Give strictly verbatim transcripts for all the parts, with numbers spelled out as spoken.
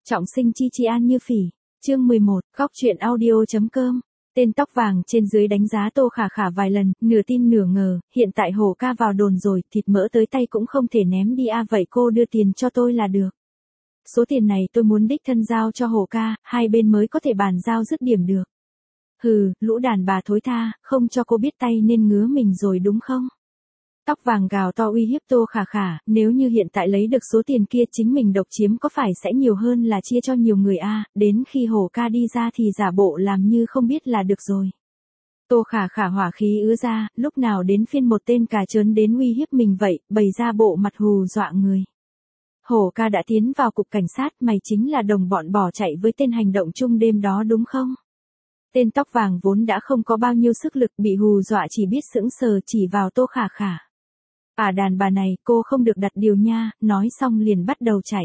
Trọng sinh chi chi an như phỉ. Chương mười một, góc truyện audio.com. Tên tóc vàng trên dưới đánh giá Tô Khả Khả vài lần, nửa tin nửa ngờ, hiện tại Hồ ca vào đồn rồi, thịt mỡ tới tay cũng không thể ném đi à, vậy cô đưa tiền cho tôi là được. Số tiền này tôi muốn đích thân giao cho Hồ ca, hai bên mới có thể bàn giao dứt điểm được. Hừ, lũ đàn bà thối tha, không cho cô biết tay nên ngứa mình rồi đúng không? Tóc vàng gào to uy hiếp Tô Khả Khả, nếu như hiện tại lấy được số tiền kia chính mình độc chiếm có phải sẽ nhiều hơn là chia cho nhiều người a, à, đến khi Hồ ca đi ra thì giả bộ làm như không biết là được rồi. Tô Khả Khả hỏa khí ứa ra, lúc nào đến phiên một tên cà trớn đến uy hiếp mình vậy, bày ra bộ mặt hù dọa người. Hồ ca đã tiến vào cục cảnh sát, mày chính là đồng bọn bỏ chạy với tên hành động chung đêm đó đúng không? Tên tóc vàng vốn đã không có bao nhiêu sức lực, bị hù dọa chỉ biết sững sờ chỉ vào Tô Khả Khả. À đàn bà này, cô không được đặt điều nha, nói xong liền bắt đầu chạy.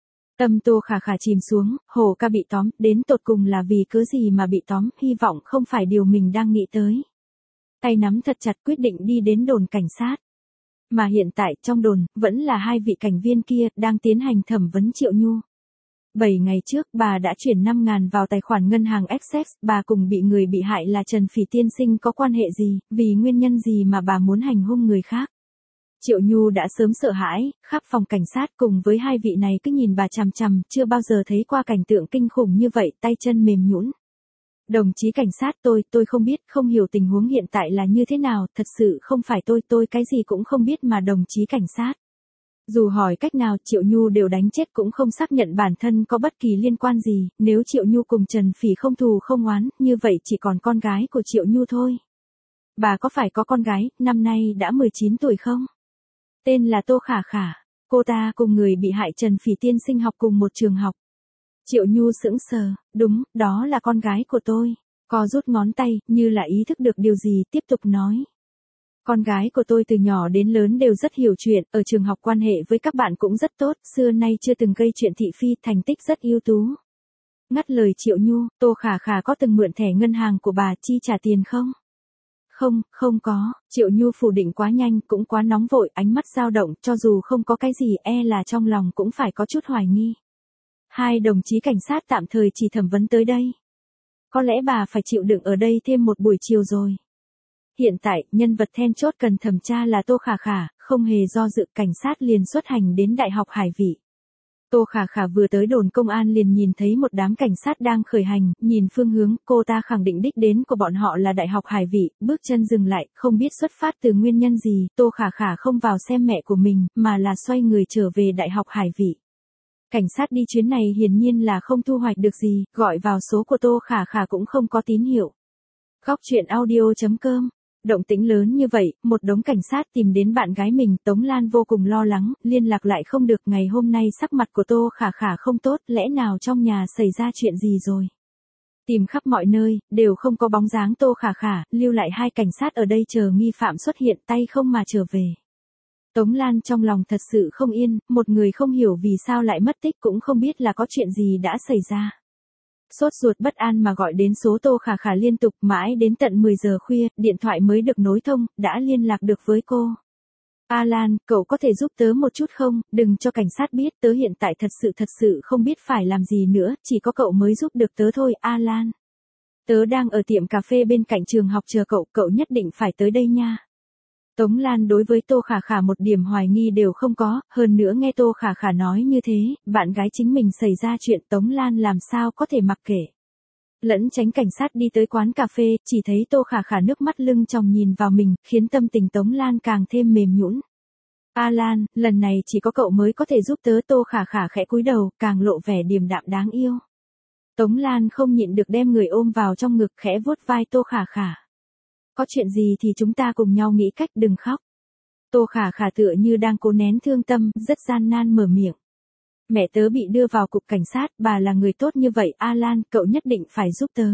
Tâm Tô Khả Khả chìm xuống, Hồ ca bị tóm, đến tột cùng là vì cớ gì mà bị tóm, hy vọng không phải điều mình đang nghĩ tới. Tay nắm thật chặt quyết định đi đến đồn cảnh sát. Mà hiện tại, trong đồn, vẫn là hai vị cảnh viên kia, đang tiến hành thẩm vấn Triệu Nhu. Bảy ngày trước, bà đã chuyển năm ngàn vào tài khoản ngân hàng Access, bà cùng bị người bị hại là Trần Phỉ tiên sinh có quan hệ gì, vì nguyên nhân gì mà bà muốn hành hung người khác. Triệu Nhu đã sớm sợ hãi, khắp phòng cảnh sát cùng với hai vị này cứ nhìn bà chằm chằm, chưa bao giờ thấy qua cảnh tượng kinh khủng như vậy, tay chân mềm nhũn. Đồng chí cảnh sát tôi, tôi không biết, không hiểu tình huống hiện tại là như thế nào, thật sự không phải tôi, tôi cái gì cũng không biết mà đồng chí cảnh sát. Dù hỏi cách nào Triệu Nhu đều đánh chết cũng không xác nhận bản thân có bất kỳ liên quan gì, nếu Triệu Nhu cùng Trần Phỉ không thù không oán, như vậy chỉ còn con gái của Triệu Nhu thôi. Bà có phải có con gái, năm nay đã mười chín tuổi không? Tên là Tô Khả Khả, cô ta cùng người bị hại Trần Phỉ tiên sinh học cùng một trường học. Triệu Nhu sững sờ, đúng, đó là con gái của tôi. Co rút ngón tay, như là ý thức được điều gì, tiếp tục nói. Con gái của tôi từ nhỏ đến lớn đều rất hiểu chuyện, ở trường học quan hệ với các bạn cũng rất tốt, xưa nay chưa từng gây chuyện thị phi, thành tích rất ưu tú. Ngắt lời Triệu Nhu, Tô Khả Khả có từng mượn thẻ ngân hàng của bà chi trả tiền không? Không, không có, Triệu Nhu phủ định quá nhanh, cũng quá nóng vội, ánh mắt dao động, cho dù không có cái gì e là trong lòng cũng phải có chút hoài nghi. Hai đồng chí cảnh sát tạm thời chỉ thẩm vấn tới đây. Có lẽ bà phải chịu đựng ở đây thêm một buổi chiều rồi. Hiện tại, nhân vật then chốt cần thẩm tra là Tô Khả Khả, không hề do dự cảnh sát liền xuất hành đến Đại học Hải Vị. Tô Khả Khả vừa tới đồn công an liền nhìn thấy một đám cảnh sát đang khởi hành, nhìn phương hướng, cô ta khẳng định đích đến của bọn họ là Đại học Hải Vị, bước chân dừng lại, không biết xuất phát từ nguyên nhân gì, Tô Khả Khả không vào xem mẹ của mình, mà là xoay người trở về Đại học Hải Vị. Cảnh sát đi chuyến này hiển nhiên là không thu hoạch được gì, gọi vào số của Tô Khả Khả cũng không có tín hiệu. Góc truyện audio.com. Động tĩnh lớn như vậy, một đống cảnh sát tìm đến bạn gái mình, Tống Lan vô cùng lo lắng, liên lạc lại không được, ngày hôm nay sắc mặt của Tô Khả Khả không tốt, lẽ nào trong nhà xảy ra chuyện gì rồi. Tìm khắp mọi nơi, đều không có bóng dáng Tô Khả Khả, lưu lại hai cảnh sát ở đây chờ nghi phạm xuất hiện, tay không mà trở về. Tống Lan trong lòng thật sự không yên, một người không hiểu vì sao lại mất tích cũng không biết là có chuyện gì đã xảy ra. Sốt ruột bất an mà gọi đến số Tô Khả Khả liên tục mãi đến tận mười giờ khuya, điện thoại mới được nối thông, đã liên lạc được với cô. Alan, cậu có thể giúp tớ một chút không, đừng cho cảnh sát biết, tớ hiện tại thật sự thật sự không biết phải làm gì nữa, chỉ có cậu mới giúp được tớ thôi, Alan. Tớ đang ở tiệm cà phê bên cạnh trường học chờ cậu, cậu nhất định phải tới đây nha. Tống Lan đối với Tô Khả Khả một điểm hoài nghi đều không có, hơn nữa nghe Tô Khả Khả nói như thế, bạn gái chính mình xảy ra chuyện Tống Lan làm sao có thể mặc kệ. Lẫn tránh cảnh sát đi tới quán cà phê, chỉ thấy Tô Khả Khả nước mắt lưng tròng nhìn vào mình, khiến tâm tình Tống Lan càng thêm mềm nhũn. Alan, lần này chỉ có cậu mới có thể giúp tớ. Tô Khả Khả khẽ cúi đầu, càng lộ vẻ điềm đạm đáng yêu. Tống Lan không nhịn được đem người ôm vào trong ngực khẽ vuốt vai Tô Khả Khả. Có chuyện gì thì chúng ta cùng nhau nghĩ cách, đừng khóc. Tô Khả Khả tựa như đang cố nén thương tâm, rất gian nan mở miệng. Mẹ tớ bị đưa vào cục cảnh sát, bà là người tốt như vậy, Alan, cậu nhất định phải giúp tớ.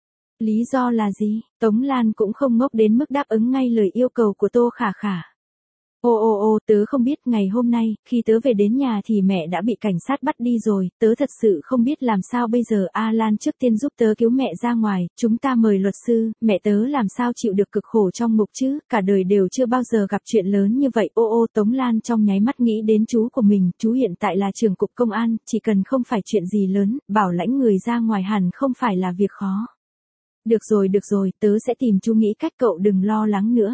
Lý do là gì? Tống Lan cũng không ngốc đến mức đáp ứng ngay lời yêu cầu của Tô Khả Khả. Ô ô ô, tớ không biết, ngày hôm nay, khi tớ về đến nhà thì mẹ đã bị cảnh sát bắt đi rồi, tớ thật sự không biết làm sao bây giờ. Alan trước tiên giúp tớ cứu mẹ ra ngoài, chúng ta mời luật sư, mẹ tớ làm sao chịu được cực khổ trong ngục chứ, cả đời đều chưa bao giờ gặp chuyện lớn như vậy. Ô ô, Tống Lan trong nháy mắt nghĩ đến chú của mình, chú hiện tại là trưởng cục công an, chỉ cần không phải chuyện gì lớn, bảo lãnh người ra ngoài hẳn không phải là việc khó. Được rồi được rồi, tớ sẽ tìm chú nghĩ cách, cậu đừng lo lắng nữa.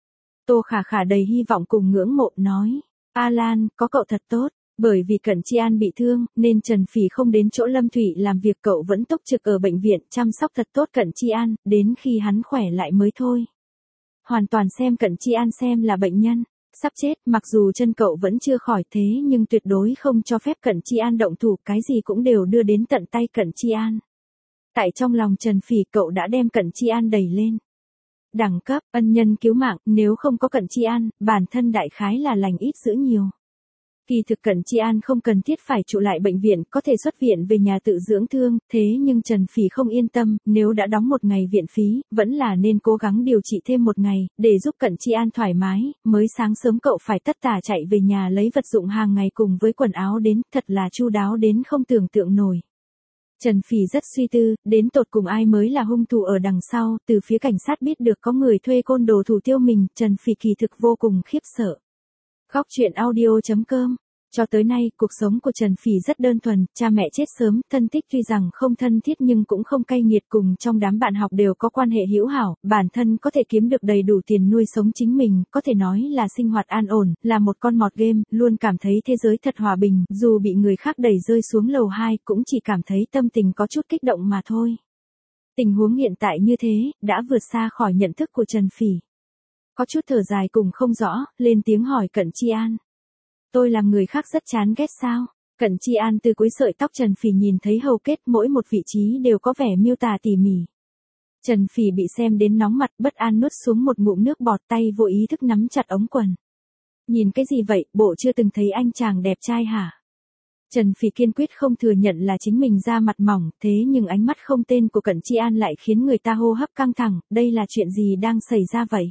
Tô Khả Khả đầy hy vọng cùng ngưỡng mộ nói, Alan, có cậu thật tốt, bởi vì Cẩn Chi An bị thương, nên Trần Phỉ không đến chỗ Lâm Thụy làm việc, cậu vẫn túc trực ở bệnh viện, chăm sóc thật tốt Cẩn Chi An, đến khi hắn khỏe lại mới thôi. Hoàn toàn xem Cẩn Chi An xem là bệnh nhân, sắp chết, mặc dù chân cậu vẫn chưa khỏi thế nhưng tuyệt đối không cho phép Cẩn Chi An động thủ, cái gì cũng đều đưa đến tận tay Cẩn Chi An. Tại trong lòng Trần Phỉ, cậu đã đem Cẩn Chi An đẩy lên đẳng cấp, ân nhân cứu mạng, nếu không có Cẩn Chi An, bản thân đại khái là lành ít dữ nhiều. Kỳ thực Cẩn Chi An không cần thiết phải trụ lại bệnh viện, có thể xuất viện về nhà tự dưỡng thương, thế nhưng Trần Phỉ không yên tâm, nếu đã đóng một ngày viện phí, vẫn là nên cố gắng điều trị thêm một ngày, để giúp Cẩn Chi An thoải mái, mới sáng sớm cậu phải tất tả chạy về nhà lấy vật dụng hàng ngày cùng với quần áo đến, thật là chu đáo đến không tưởng tượng nổi. Trần Phỉ rất suy tư, đến tột cùng ai mới là hung thủ ở đằng sau, từ phía cảnh sát biết được có người thuê côn đồ thủ tiêu mình, Trần Phỉ kỳ thực vô cùng khiếp sợ. Góc truyện audio chấm com. Cho tới nay, cuộc sống của Trần Phỉ rất đơn thuần, cha mẹ chết sớm, thân thích tuy rằng không thân thiết nhưng cũng không cay nghiệt, cùng trong đám bạn học đều có quan hệ hữu hảo, bản thân có thể kiếm được đầy đủ tiền nuôi sống chính mình, có thể nói là sinh hoạt an ổn, là một con mọt game, luôn cảm thấy thế giới thật hòa bình, dù bị người khác đẩy rơi xuống lầu hai, cũng chỉ cảm thấy tâm tình có chút kích động mà thôi. Tình huống hiện tại như thế, đã vượt xa khỏi nhận thức của Trần Phỉ. Có chút thở dài cùng không rõ, lên tiếng hỏi Cẩn Chi An. Tôi làm người khác rất chán ghét sao? Cẩn Chi An từ cuối sợi tóc Trần Phỉ nhìn thấy hầu kết, mỗi một vị trí đều có vẻ miêu tả tỉ mỉ. Trần Phỉ bị xem đến nóng mặt, bất an nuốt xuống một ngụm nước bọt, tay vô ý thức nắm chặt ống quần. Nhìn cái gì vậy, bộ chưa từng thấy anh chàng đẹp trai hả? Trần Phỉ kiên quyết không thừa nhận là chính mình da mặt mỏng, thế nhưng ánh mắt không tên của Cẩn Chi An lại khiến người ta hô hấp căng thẳng, đây là chuyện gì đang xảy ra vậy?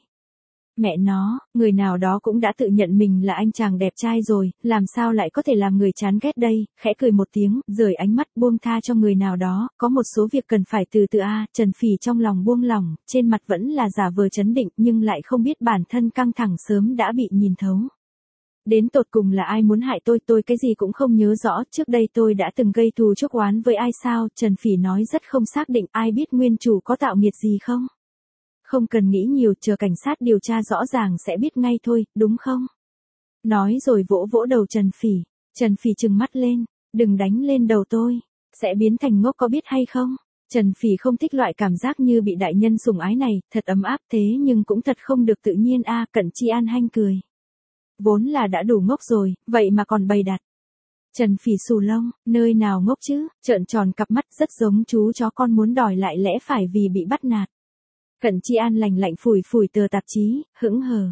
Mẹ nó, người nào đó cũng đã tự nhận mình là anh chàng đẹp trai rồi, làm sao lại có thể làm người chán ghét đây, khẽ cười một tiếng, rời ánh mắt buông tha cho người nào đó, có một số việc cần phải từ từ a. Trần Phỉ trong lòng buông lỏng, trên mặt vẫn là giả vờ trấn định nhưng lại không biết bản thân căng thẳng sớm đã bị nhìn thấu. Đến tột cùng là ai muốn hại tôi, tôi cái gì cũng không nhớ rõ, trước đây tôi đã từng gây thù chuốc oán với ai sao, Trần Phỉ nói rất không xác định, ai biết nguyên chủ có tạo nghiệt gì không? Không cần nghĩ nhiều, chờ cảnh sát điều tra rõ ràng sẽ biết ngay thôi, đúng không? Nói rồi vỗ vỗ đầu Trần Phỉ. Trần Phỉ trừng mắt lên, đừng đánh lên đầu tôi, sẽ biến thành ngốc có biết hay không? Trần Phỉ không thích loại cảm giác như bị đại nhân sủng ái này, thật ấm áp thế nhưng cũng thật không được tự nhiên a. À, Cẩn Chi An hanh cười. Vốn là đã đủ ngốc rồi, vậy mà còn bày đặt. Trần Phỉ xù lông, nơi nào ngốc chứ, trợn tròn cặp mắt rất giống chú chó con muốn đòi lại lẽ phải vì bị bắt nạt. Cẩn Chi An lành lạnh phủi phủi tờ tạp chí, hững hờ.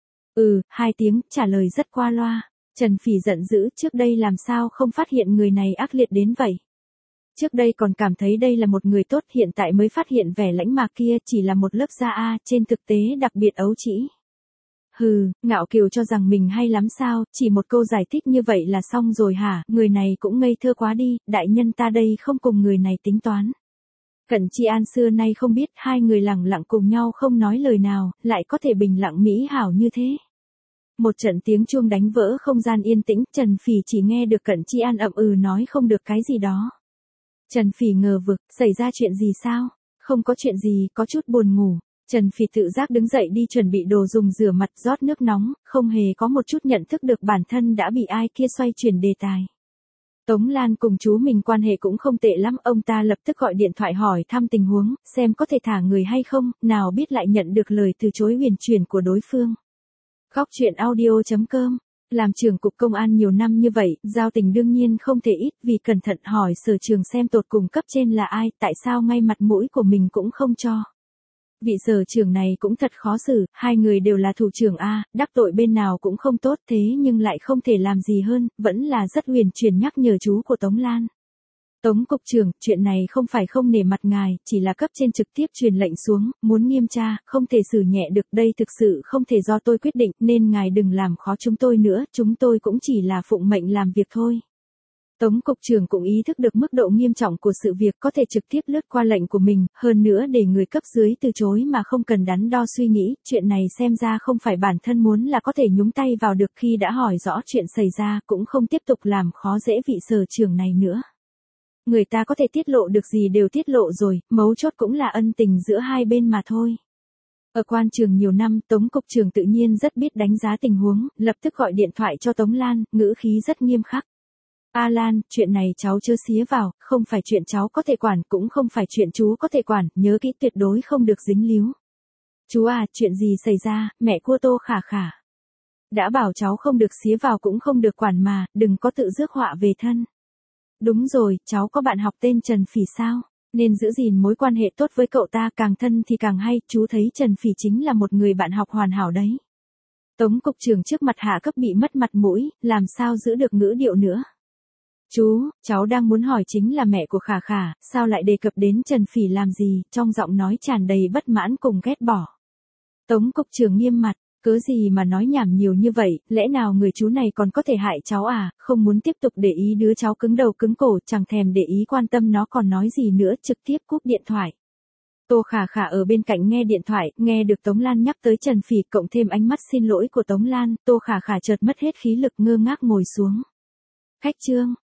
Ừ, hai tiếng, trả lời rất qua loa. Trần Phỉ giận dữ, trước đây làm sao không phát hiện người này ác liệt đến vậy. Trước đây còn cảm thấy đây là một người tốt, hiện tại mới phát hiện vẻ lãnh mạc kia chỉ là một lớp da a, trên thực tế đặc biệt ấu trĩ. Hừ, ngạo kiều cho rằng mình hay lắm sao, chỉ một câu giải thích như vậy là xong rồi hả, người này cũng ngây thơ quá đi, đại nhân ta đây không cùng người này tính toán. Cẩn Chi An xưa nay không biết hai người lặng lặng cùng nhau không nói lời nào, lại có thể bình lặng mỹ hảo như thế. Một trận tiếng chuông đánh vỡ không gian yên tĩnh, Trần Phỉ chỉ nghe được Cẩn Chi An ậm ừ nói không được cái gì đó. Trần Phỉ ngờ vực, xảy ra chuyện gì sao? Không có chuyện gì, có chút buồn ngủ. Trần Phỉ tự giác đứng dậy đi chuẩn bị đồ dùng rửa mặt, rót nước nóng, không hề có một chút nhận thức được bản thân đã bị ai kia xoay chuyển đề tài. Tống Lan cùng chú mình quan hệ cũng không tệ lắm, ông ta lập tức gọi điện thoại hỏi thăm tình huống, xem có thể thả người hay không, nào biết lại nhận được lời từ chối huyền chuyển của đối phương. Góc truyện audio chấm com. Làm trưởng cục công an nhiều năm như vậy, giao tình đương nhiên không thể ít, vì cẩn thận hỏi sở trường xem tột cùng cấp trên là ai, tại sao ngay mặt mũi của mình cũng không cho. Vị sở trưởng này cũng thật khó xử, hai người đều là thủ trưởng A, đắc tội bên nào cũng không tốt, thế nhưng lại không thể làm gì hơn, vẫn là rất huyền chuyển nhắc nhở chú của Tống Lan. Tống cục trưởng, chuyện này không phải không nể mặt ngài, chỉ là cấp trên trực tiếp truyền lệnh xuống, muốn nghiêm tra, không thể xử nhẹ được, đây thực sự không thể do tôi quyết định, nên ngài đừng làm khó chúng tôi nữa, chúng tôi cũng chỉ là phụng mệnh làm việc thôi. Tống cục trưởng cũng ý thức được mức độ nghiêm trọng của sự việc, có thể trực tiếp lướt qua lệnh của mình, hơn nữa để người cấp dưới từ chối mà không cần đắn đo suy nghĩ, chuyện này xem ra không phải bản thân muốn là có thể nhúng tay vào được, khi đã hỏi rõ chuyện xảy ra cũng không tiếp tục làm khó dễ vị sở trưởng này nữa. Người ta có thể tiết lộ được gì đều tiết lộ rồi, mấu chốt cũng là ân tình giữa hai bên mà thôi. Ở quan trường nhiều năm, Tống cục trưởng tự nhiên rất biết đánh giá tình huống, lập tức gọi điện thoại cho Tống Lan, ngữ khí rất nghiêm khắc. A Lan, chuyện này cháu chớ xía vào, không phải chuyện cháu có thể quản, cũng không phải chuyện chú có thể quản, nhớ kỹ tuyệt đối không được dính líu. Chú à, chuyện gì xảy ra, mẹ của Tô Khả Khả. Đã bảo cháu không được xía vào cũng không được quản mà, đừng có tự rước họa về thân. Đúng rồi, cháu có bạn học tên Trần Phỉ sao? Nên giữ gìn mối quan hệ tốt với cậu ta, càng thân thì càng hay, chú thấy Trần Phỉ chính là một người bạn học hoàn hảo đấy. Tống cục trưởng trước mặt hạ cấp bị mất mặt mũi, làm sao giữ được ngữ điệu nữa. Chú, cháu đang muốn hỏi chính là mẹ của Khả Khả, sao lại đề cập đến Trần Phỉ làm gì, trong giọng nói tràn đầy bất mãn cùng ghét bỏ. Tống cục trưởng nghiêm mặt, cớ gì mà nói nhảm nhiều như vậy, lẽ nào người chú này còn có thể hại cháu à, không muốn tiếp tục để ý đứa cháu cứng đầu cứng cổ, chẳng thèm để ý quan tâm nó còn nói gì nữa, trực tiếp cúp điện thoại. Tô Khả Khả ở bên cạnh nghe điện thoại, nghe được Tống Lan nhắc tới Trần Phỉ, cộng thêm ánh mắt xin lỗi của Tống Lan, Tô Khả Khả chợt mất hết khí lực, ngơ ngác ngồi xuống. Khách Trương.